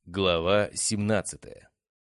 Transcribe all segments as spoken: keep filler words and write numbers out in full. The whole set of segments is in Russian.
Глава семнадцатая.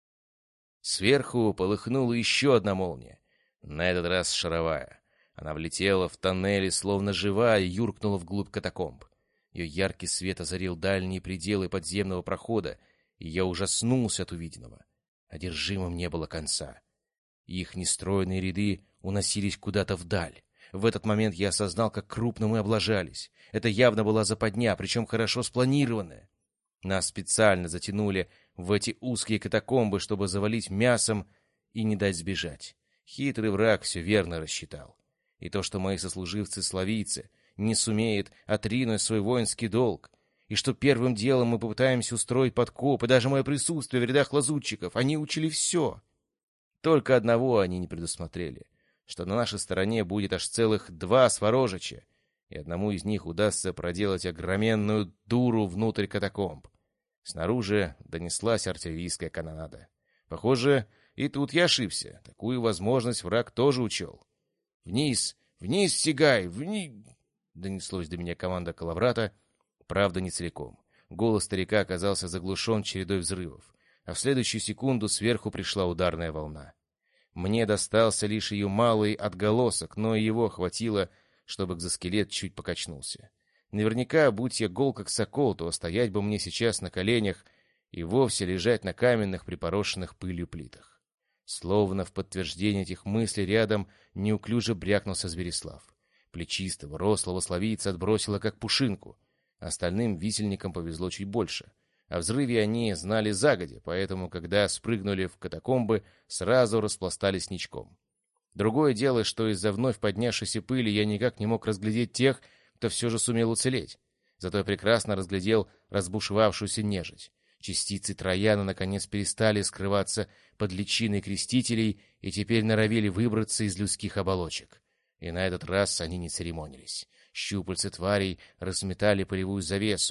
Сверху полыхнула еще одна молния, на этот раз шаровая. Она влетела в тоннели, словно живая, и юркнула вглубь катакомб. Ее яркий свет озарил дальние пределы подземного прохода, и я ужаснулся от увиденного. Одержимым не было конца. Их нестройные ряды уносились куда-то вдаль. В этот момент я осознал, как крупно мы облажались. Это явно была западня, причем хорошо спланированная. Нас специально затянули в эти узкие катакомбы, чтобы завалить мясом и не дать сбежать. Хитрый враг все верно рассчитал. И то, что мои сослуживцы-славийцы не сумеют отринуть свой воинский долг, и что первым делом мы попытаемся устроить подкоп, и даже мое присутствие в рядах лазутчиков, они учили все. Только одного они не предусмотрели, что на нашей стороне будет аж целых два Сворожича, и одному из них удастся проделать огроменную дуру внутрь катакомб. Снаружи донеслась артиллерийская канонада. Похоже, и тут я ошибся. Такую возможность враг тоже учел. «Вниз! Вниз сигай! Вниз!» Донеслось до меня команда Калаврата, правда, не целиком. Голос старика оказался заглушен чередой взрывов, а в следующую секунду сверху пришла ударная волна. Мне достался лишь ее малый отголосок, но его хватило, чтобы экзоскелет чуть покачнулся. Наверняка, будь я гол как сокол, то стоять бы мне сейчас на коленях и вовсе лежать на каменных, припорошенных пылью плитах. Словно в подтверждение этих мыслей рядом неуклюже брякнулся Зверислав. Плечистого, рослого славийца отбросило как пушинку. Остальным висельникам повезло чуть больше. О взрыве они знали загодя, поэтому, когда спрыгнули в катакомбы, сразу распластались ничком. Другое дело, что из-за вновь поднявшейся пыли я никак не мог разглядеть тех, кто все же сумел уцелеть. Зато я прекрасно разглядел разбушевавшуюся нежить. Частицы Трояна наконец перестали скрываться под личиной крестителей и теперь норовили выбраться из людских оболочек. И на этот раз они не церемонились. Щупальца тварей разметали пылевую завесу,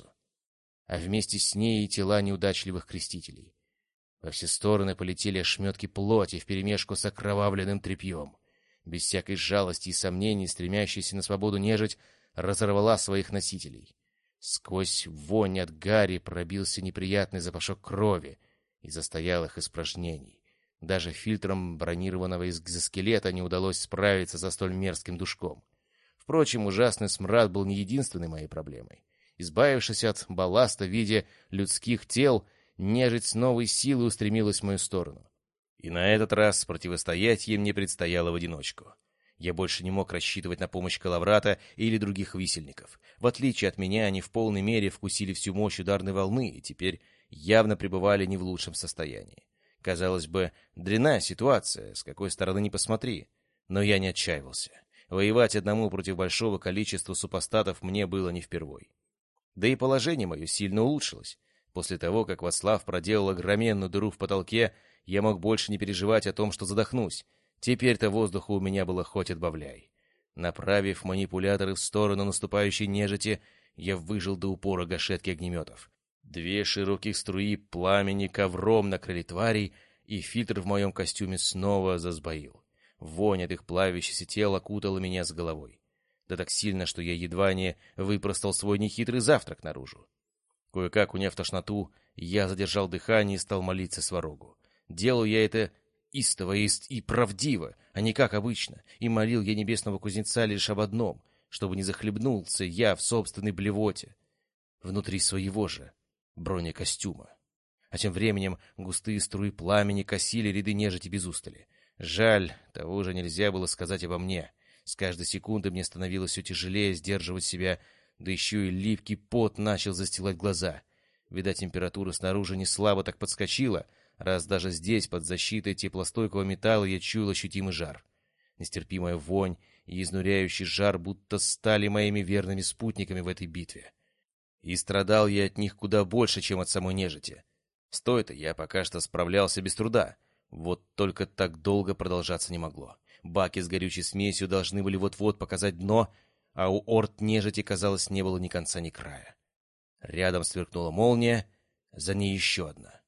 а вместе с ней и тела неудачливых крестителей. Во все стороны полетели ошметки плоти вперемешку с окровавленным тряпьем. Без всякой жалости и сомнений, стремящаяся на свободу нежить разорвала своих носителей. Сквозь вонь от гари пробился неприятный запашок крови и застоялых испражнений. Даже фильтром бронированного экзоскелета не удалось справиться со столь мерзким душком. Впрочем, ужасный смрад был не единственной моей проблемой. Избавившись от балласта в виде людских тел, нежить с новой силой устремилась в мою сторону. И на этот раз противостоять ей мне предстояло в одиночку. Я больше не мог рассчитывать на помощь Калаврата или других висельников. В отличие от меня, они в полной мере вкусили всю мощь ударной волны и теперь явно пребывали не в лучшем состоянии. Казалось бы, дрянная ситуация, с какой стороны ни посмотри. Но я не отчаивался. Воевать одному против большого количества супостатов мне было не впервой. Да и положение мое сильно улучшилось. После того, как Вацлав проделал огроменную дыру в потолке, я мог больше не переживать о том, что задохнусь. Теперь-то воздуха у меня было хоть отбавляй. Направив манипуляторы в сторону наступающей нежити, я выжил до упора гашетки огнеметов. Две широких струи пламени ковром накрыли тварей, и фильтр в моем костюме снова засбоил. Вонь от их плавящихся тел окутала меня с головой. Да так сильно, что я едва не выпростал свой нехитрый завтрак наружу. Кое-как, уняв тошноту, я задержал дыхание и стал молиться Сварогу. Делал я это истово и, и правдиво, а не как обычно, и молил я небесного кузнеца лишь об одном, чтобы не захлебнулся я в собственной блевоте, внутри своего же бронекостюма. А тем временем густые струи пламени косили ряды нежити без устали. Жаль, того же нельзя было сказать обо мне. С каждой секунды мне становилось все тяжелее сдерживать себя, да еще и липкий пот начал застилать глаза. Видать, температура снаружи не слабо так подскочила, раз даже здесь, под защитой теплостойкого металла, я чуял ощутимый жар. Нестерпимая вонь и изнуряющий жар будто стали моими верными спутниками в этой битве. И страдал я от них куда больше, чем от самой нежити. С той-то я пока что справлялся без труда. Вот только так долго продолжаться не могло. Баки с горючей смесью должны были вот-вот показать дно, а у орд нежити, казалось, не было ни конца, ни края. Рядом сверкнула молния, за ней еще одна.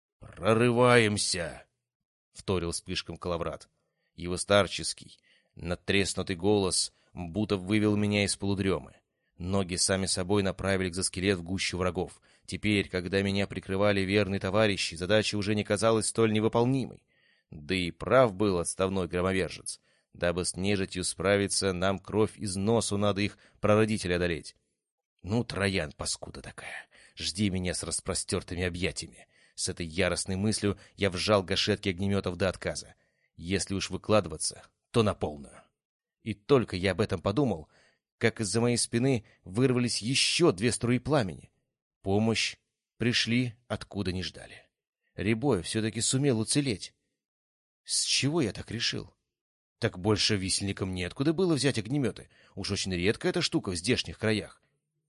«Прорываемся!» — вторил вспышком Калаврат. Его старческий, надтреснутый голос будто вывел меня из полудремы. Ноги сами собой направили экзоскелет в гущу врагов. Теперь, когда меня прикрывали верные товарищи, задача уже не казалась столь невыполнимой. Да и прав был отставной громовержец. Дабы с нежитью справиться, нам кровь из носу надо их прародителя одолеть. Ну, Троян, паскуда такая, жди меня с распростертыми объятиями. С этой яростной мыслью я вжал гашетки огнеметов до отказа. Если уж выкладываться, то на полную. И только я об этом подумал, как из-за моей спины вырвались еще две струи пламени. Помощь пришли, откуда не ждали. Рябой все-таки сумел уцелеть. С чего я так решил? Так больше висельникам неоткуда было взять огнеметы. Уж очень редкая эта штука в здешних краях.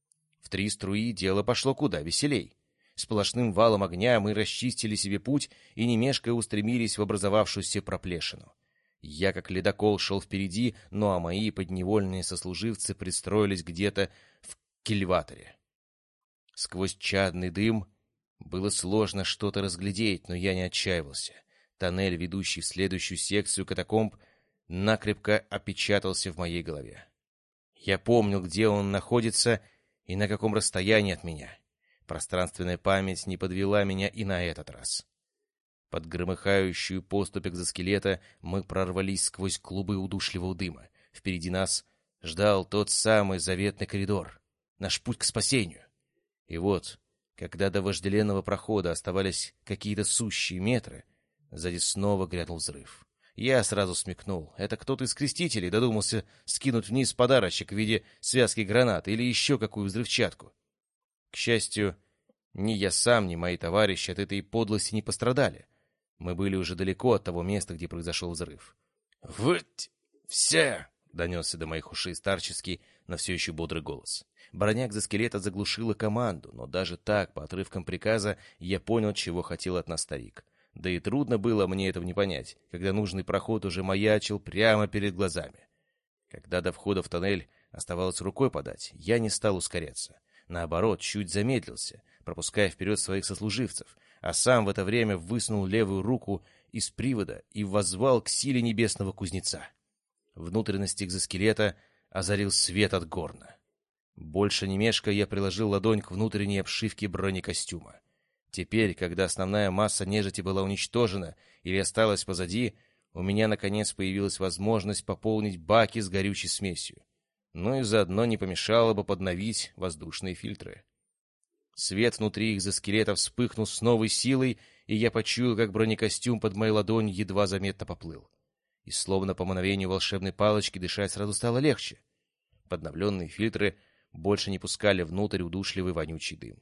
В три струи дело пошло куда веселей. Сплошным валом огня мы расчистили себе путь и, не мешкая, устремились в образовавшуюся проплешину. Я, как ледокол, шел впереди, ну а мои подневольные сослуживцы пристроились где-то в кильваторе. Сквозь чадный дым было сложно что-то разглядеть, но я не отчаивался. Тоннель, ведущий в следующую секцию катакомб, накрепко опечатался в моей голове. Я помнил, где он находится и на каком расстоянии от меня. Пространственная память не подвела меня и на этот раз. Под громыхающую поступь экзоскелета мы прорвались сквозь клубы удушливого дыма. Впереди нас ждал тот самый заветный коридор, наш путь к спасению. И вот, когда до вожделенного прохода оставались какие-то сущие метры, сзади снова грянул взрыв. Я сразу смекнул. Это кто-то из крестителей додумался скинуть вниз подарочек в виде связки гранат или еще какую взрывчатку. К счастью, ни я сам, ни мои товарищи от этой подлости не пострадали. Мы были уже далеко от того места, где произошел взрыв. «Вот все!» — донесся до моих ушей старческий, но все еще бодрый голос. Броня экзоскелета заглушила команду, но даже так, по отрывкам приказа, я понял, чего хотел от нас старик. Да и трудно было мне этого не понять, когда нужный проход уже маячил прямо перед глазами. Когда до входа в тоннель оставалось рукой подать, я не стал ускоряться. Наоборот, чуть замедлился, пропуская вперед своих сослуживцев, а сам в это время высунул левую руку из привода и воззвал к силе небесного кузнеца. Внутренности экзоскелета озарил свет от горна. Больше не мешкая, я приложил ладонь к внутренней обшивке бронекостюма. Теперь, когда основная масса нежити была уничтожена или осталась позади, у меня, наконец, появилась возможность пополнить баки с горючей смесью. Ну и заодно не помешало бы подновить воздушные фильтры. Свет внутри экзоскелета вспыхнул с новой силой, и я почуял, как бронекостюм под моей ладонью едва заметно поплыл. И словно по мановению волшебной палочки дышать сразу стало легче. Подновленные фильтры больше не пускали внутрь удушливый вонючий дым.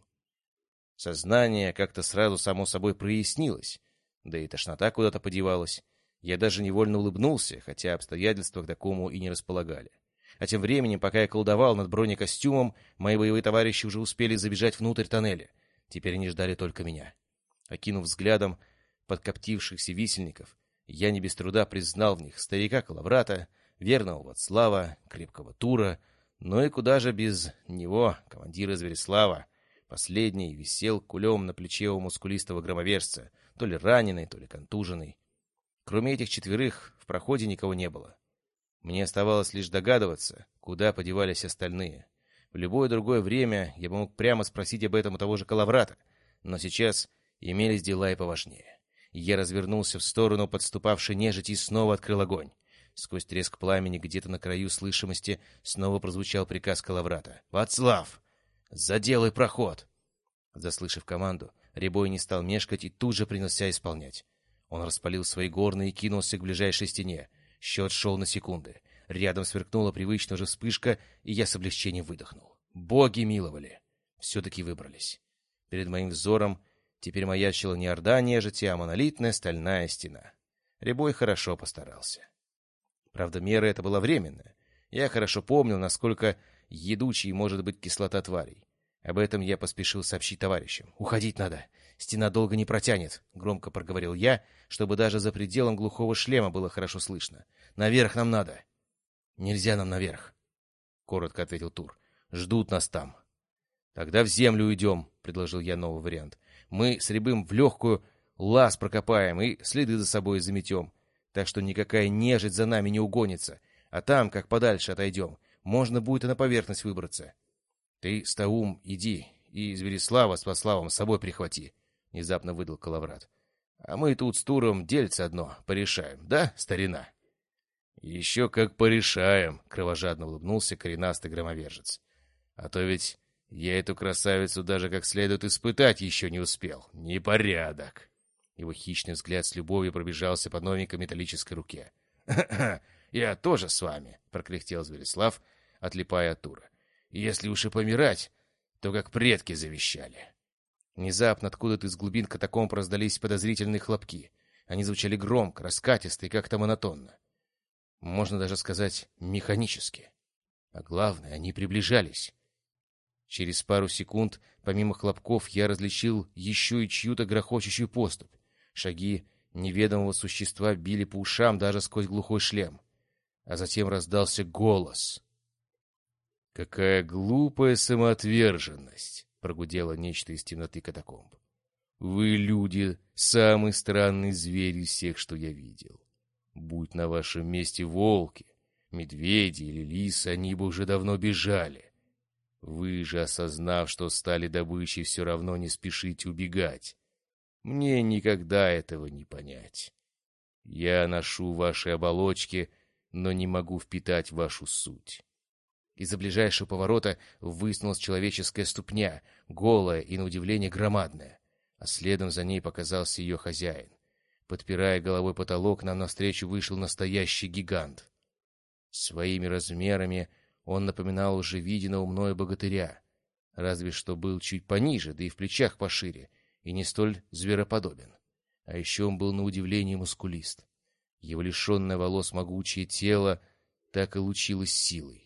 Сознание как-то сразу само собой прояснилось, да и тошнота куда-то подевалась. Я даже невольно улыбнулся, хотя обстоятельства к такому и не располагали. А тем временем, пока я колдовал над бронекостюмом, мои боевые товарищи уже успели забежать внутрь тоннеля. Теперь они ждали только меня. Окинув взглядом подкоптившихся висельников, я не без труда признал в них старика Калаврата, верного Вацлава, крепкого Тура, но и куда же без него, командира Звереслава. Последний висел кулем на плече у мускулистого громовержца, то ли раненый, то ли контуженный. Кроме этих четверых в проходе никого не было. Мне оставалось лишь догадываться, куда подевались остальные. В любое другое время я бы мог прямо спросить об этом у того же Калаврата, но сейчас имелись дела и поважнее. Я развернулся в сторону подступавшей нежити и снова открыл огонь. Сквозь треск пламени где-то на краю слышимости снова прозвучал приказ Калаврата. «Вацлав! Заделай проход!» Заслышав команду, Рябой не стал мешкать и тут же принялся исполнять. Он распалил свои горны и кинулся к ближайшей стене. Счет шел на секунды. Рядом сверкнула привычная же вспышка, и я с облегчением выдохнул. Боги миловали. Все-таки выбрались. Перед моим взором теперь маячила не орда нежити, а монолитная стальная стена. Рябой хорошо постарался. Правда, мера эта была временная. Я хорошо помнил, насколько едучей может быть кислота тварей. Об этом я поспешил сообщить товарищам. «Уходить надо. Стена долго не протянет», — громко проговорил я, чтобы даже за пределом глухого шлема было хорошо слышно. «Наверх нам надо». «Нельзя нам наверх», — коротко ответил Тур. «Ждут нас там». «Тогда в землю уйдем», — предложил я новый вариант. «Мы с Рябым в легкую лаз прокопаем и следы за собой заметем, так что никакая нежить за нами не угонится, а там, как подальше отойдем, можно будет и на поверхность выбраться. Ты, Стаум, иди и Зверислава с Пославом с собой прихвати», — внезапно выдал Калаврат. «А мы тут с Туром дельце одно порешаем, да, старина?» «Еще как порешаем», — кровожадно улыбнулся коренастый громовержец. «А то ведь я эту красавицу даже как следует испытать еще не успел. Непорядок». Его хищный взгляд с любовью пробежался по новенькой металлической руке. «Ха-ха, я тоже с вами», — прокряхтел Зверислав, отлипая от Тура. «Если уж и помирать, то как предки завещали». Внезапно откуда-то из глубин катакомб раздались подозрительные хлопки. Они звучали громко, раскатисто и как-то монотонно. Можно даже сказать, механически. А главное, они приближались. Через пару секунд, помимо хлопков, я различил еще и чью-то грохочущую поступь. Шаги неведомого существа били по ушам даже сквозь глухой шлем. А затем раздался голос. «Какая глупая самоотверженность!» — прогудело нечто из темноты катакомб. «Вы, люди, самый странный зверь из всех, что я видел. Будь на вашем месте волки, медведи или лисы, они бы уже давно бежали. Вы же, осознав, что стали добычей, все равно не спешите убегать. Мне никогда этого не понять. Я ношу ваши оболочки, но не могу впитать вашу суть». Из-за ближайшего поворота высунулась человеческая ступня, голая и, на удивление, громадная, а следом за ней показался ее хозяин. Подпирая головой потолок, нам навстречу вышел настоящий гигант. Своими размерами он напоминал уже виденного мною богатыря, разве что был чуть пониже, да и в плечах пошире, и не столь звероподобен. А еще он был на удивление мускулист. Его лишенное волос могучее тело так и лучилось силой.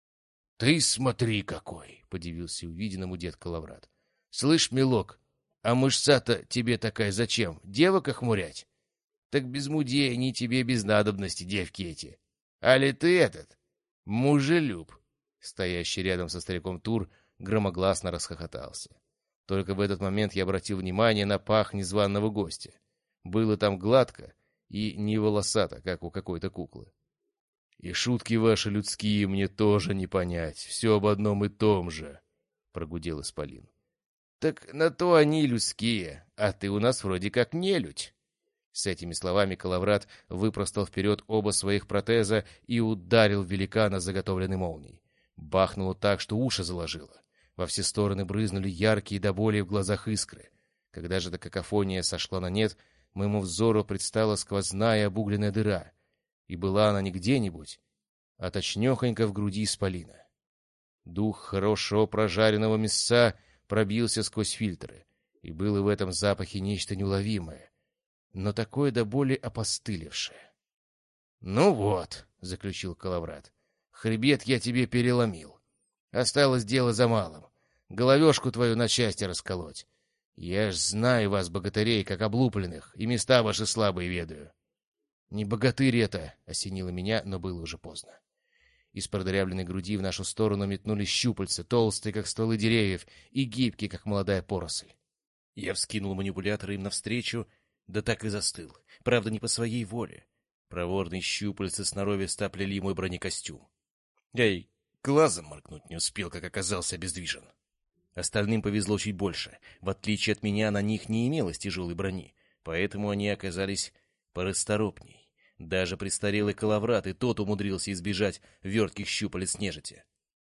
— Ты смотри какой! — подивился увиденному дед Калаврат. — Слышь, милок, а мышца-то тебе такая зачем? Девок охмурять? Так без мудей они тебе без надобности, девки эти. Али ты этот, мужелюб? Стоящий рядом со стариком Тур громогласно расхохотался. Только в этот момент я обратил внимание на пах незваного гостя. Было там гладко и не волосато, как у какой-то куклы. «И шутки ваши людские мне тоже не понять. Все об одном и том же», — прогудел исполин. «Так на то они людские, а ты у нас вроде как нелюдь». С этими словами Калаврат выпростал вперед оба своих протеза и ударил великана заготовленной молнией. Бахнуло так, что уши заложило. Во все стороны брызнули яркие до боли в глазах искры. Когда же эта какофония сошла на нет, моему взору предстала сквозная обугленная дыра. И была она не где-нибудь, а точнёхонько в груди исполина. Дух хорошего прожаренного мяса пробился сквозь фильтры, и было в этом запахе нечто неуловимое, но такое до боли опостылевшее. — Ну вот, — заключил Калаврат, — хребет я тебе переломил. Осталось дело за малым — головешку твою на части расколоть. Я ж знаю вас, богатырей, как облупленных, и места ваши слабые ведаю. «Не богатырь это!» — осенило меня, но было уже поздно. Из продырявленной груди в нашу сторону метнулись щупальца, толстые, как стволы деревьев, и гибкие, как молодая поросль. Я вскинул манипулятор им навстречу, да так и застыл. Правда, не по своей воле. Проворные щупальца сноровисто оплели мой бронекостюм. Я и глазом моргнуть не успел, как оказался обездвижен. Остальным повезло чуть больше. В отличие от меня, на них не имелось тяжелой брони, поэтому они оказались порасторопней. Даже престарелый Калаврат и тот умудрился избежать вертких щупалец нежити.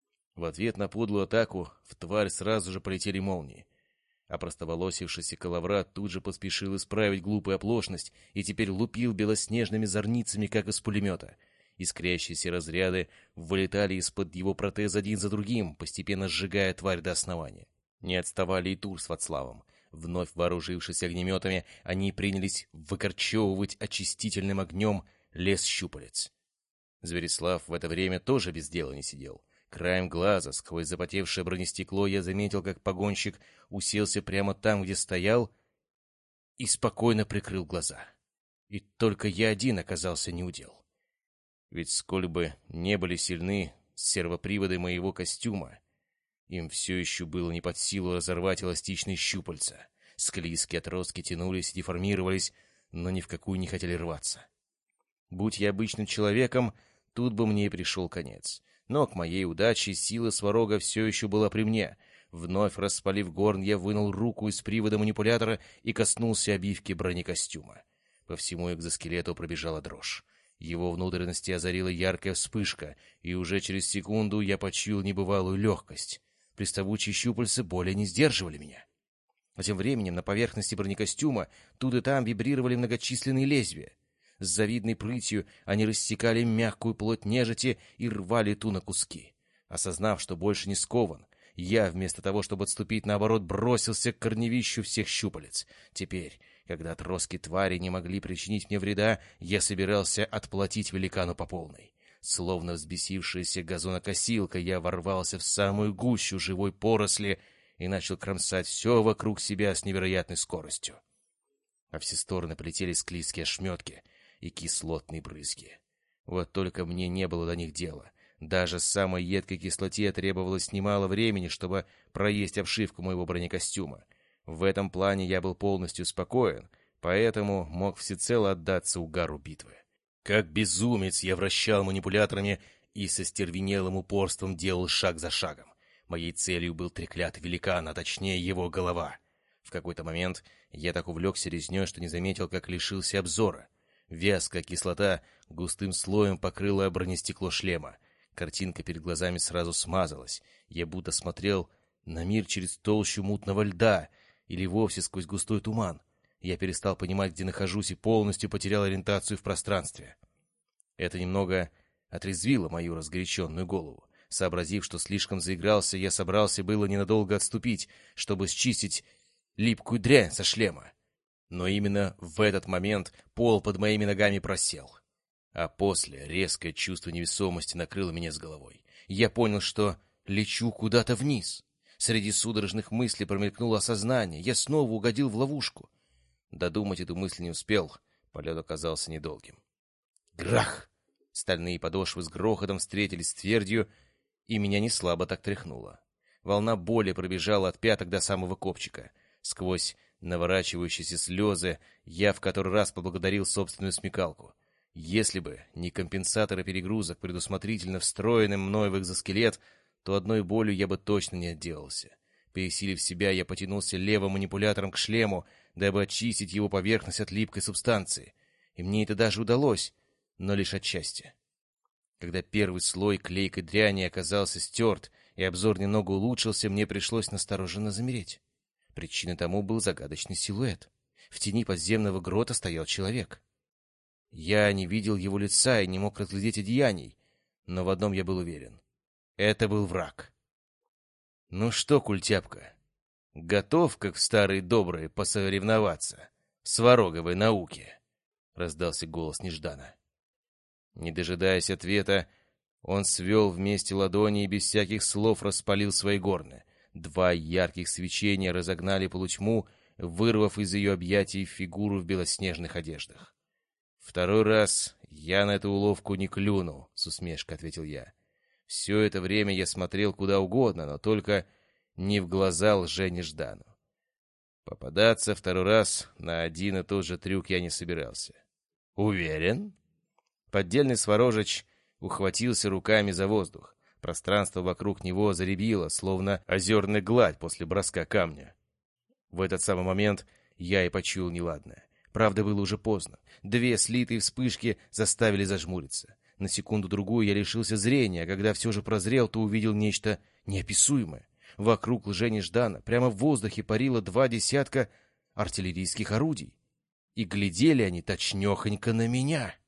В ответ на подлую атаку в тварь сразу же полетели молнии. А простоволосившийся Калаврат тут же поспешил исправить глупую оплошность и теперь лупил белоснежными зорницами, как из пулемета. Искрящиеся разряды вылетали из-под его протез один за другим, постепенно сжигая тварь до основания. Не отставали и Тур с Вацлавом. Вновь вооружившись огнеметами, они принялись выкорчевывать очистительным огнем лес щупалец. Зверислав в это время тоже без дела не сидел. Краем глаза, сквозь запотевшее бронестекло, я заметил, как погонщик уселся прямо там, где стоял, и спокойно прикрыл глаза. И только я один оказался неудел. Ведь сколь бы не были сильны сервоприводы моего костюма, им все еще было не под силу разорвать эластичные щупальца. Склизкие отростки тянулись и деформировались, но ни в какую не хотели рваться. Будь я обычным человеком, тут бы мне и пришел конец. Но к моей удаче сила сварога все еще была при мне. Вновь распалив горн, я вынул руку из привода манипулятора и коснулся обивки бронекостюма. По всему экзоскелету пробежала дрожь. Его внутренности озарила яркая вспышка, и уже через секунду я почуял небывалую легкость. Приставучие щупальца более не сдерживали меня. А тем временем на поверхности бронекостюма тут и там вибрировали многочисленные лезвия. С завидной прытью они рассекали мягкую плоть нежити и рвали ту на куски. Осознав, что больше не скован, я, вместо того, чтобы отступить, наоборот, бросился к корневищу всех щупалец. Теперь, когда отростки твари не могли причинить мне вреда, я собирался отплатить великану по полной. Словно взбесившаяся газонокосилка, я ворвался в самую гущу живой поросли и начал кромсать все вокруг себя с невероятной скоростью. А все стороны полетели склизкие ошметки и кислотные брызги. Вот только мне не было до них дела. Даже с самой едкой кислоте требовалось немало времени, чтобы проесть обшивку моего бронекостюма. В этом плане я был полностью спокоен, поэтому мог всецело отдаться угару битвы. Как безумец я вращал манипуляторами и со стервенелым упорством делал шаг за шагом. Моей целью был треклятый великан, а точнее его голова. В какой-то момент я так увлекся резней, что не заметил, как лишился обзора. Вязкая кислота густым слоем покрыла бронестекло шлема. Картинка перед глазами сразу смазалась. Я будто смотрел на мир через толщу мутного льда или вовсе сквозь густой туман. Я перестал понимать, где нахожусь, и полностью потерял ориентацию в пространстве. Это немного отрезвило мою разгоряченную голову. Сообразив, что слишком заигрался, я собрался было ненадолго отступить, чтобы счистить липкую дрянь со шлема. Но именно в этот момент пол под моими ногами просел. А после резкое чувство невесомости накрыло меня с головой. Я понял, что лечу куда-то вниз. Среди судорожных мыслей промелькнуло осознание. Я снова угодил в ловушку. Додумать эту мысль не успел. Полет оказался недолгим. Грах! Стальные подошвы с грохотом встретились с твердью, и меня неслабо так тряхнуло. Волна боли пробежала от пяток до самого копчика. Сквозь наворачивающиеся слезы я в который раз поблагодарил собственную смекалку. Если бы не компенсаторы перегрузок, предусмотрительно встроенным мной в экзоскелет, то одной болью я бы точно не отделался. Пересилив себя, я потянулся левым манипулятором к шлему, дабы очистить его поверхность от липкой субстанции. И мне это даже удалось, но лишь отчасти. Когда первый слой клейкой дряни оказался стерт и обзор немного улучшился, мне пришлось настороженно замереть. Причиной тому был загадочный силуэт. В тени подземного грота стоял человек. Я не видел его лица и не мог разглядеть одеяний, но в одном я был уверен. Это был враг. «Ну что, культяпка, готов, как в старые добрые, посоревноваться в свароговой науке?» — раздался голос Неждана. Не дожидаясь ответа, он свел вместе ладони и без всяких слов распалил свои горны. Два ярких свечения разогнали полутьму, вырвав из ее объятий фигуру в белоснежных одеждах. «Второй раз я на эту уловку не клюнул», — с усмешкой ответил я. Все это время я смотрел куда угодно, но только не в глаза лже-Неждану. Попадаться второй раз на один и тот же трюк я не собирался. «Уверен?» Поддельный Сварожич ухватился руками за воздух. Пространство вокруг него заребило, словно озерная гладь после броска камня. В этот самый момент я и почуял неладное. Правда, было уже поздно. Две слитые вспышки заставили зажмуриться. На секунду-другую я лишился зрения, а когда все же прозрел, то увидел нечто неописуемое. Вокруг лже-Неждана прямо в воздухе парило два десятка артиллерийских орудий. И глядели они точнёхонько на меня.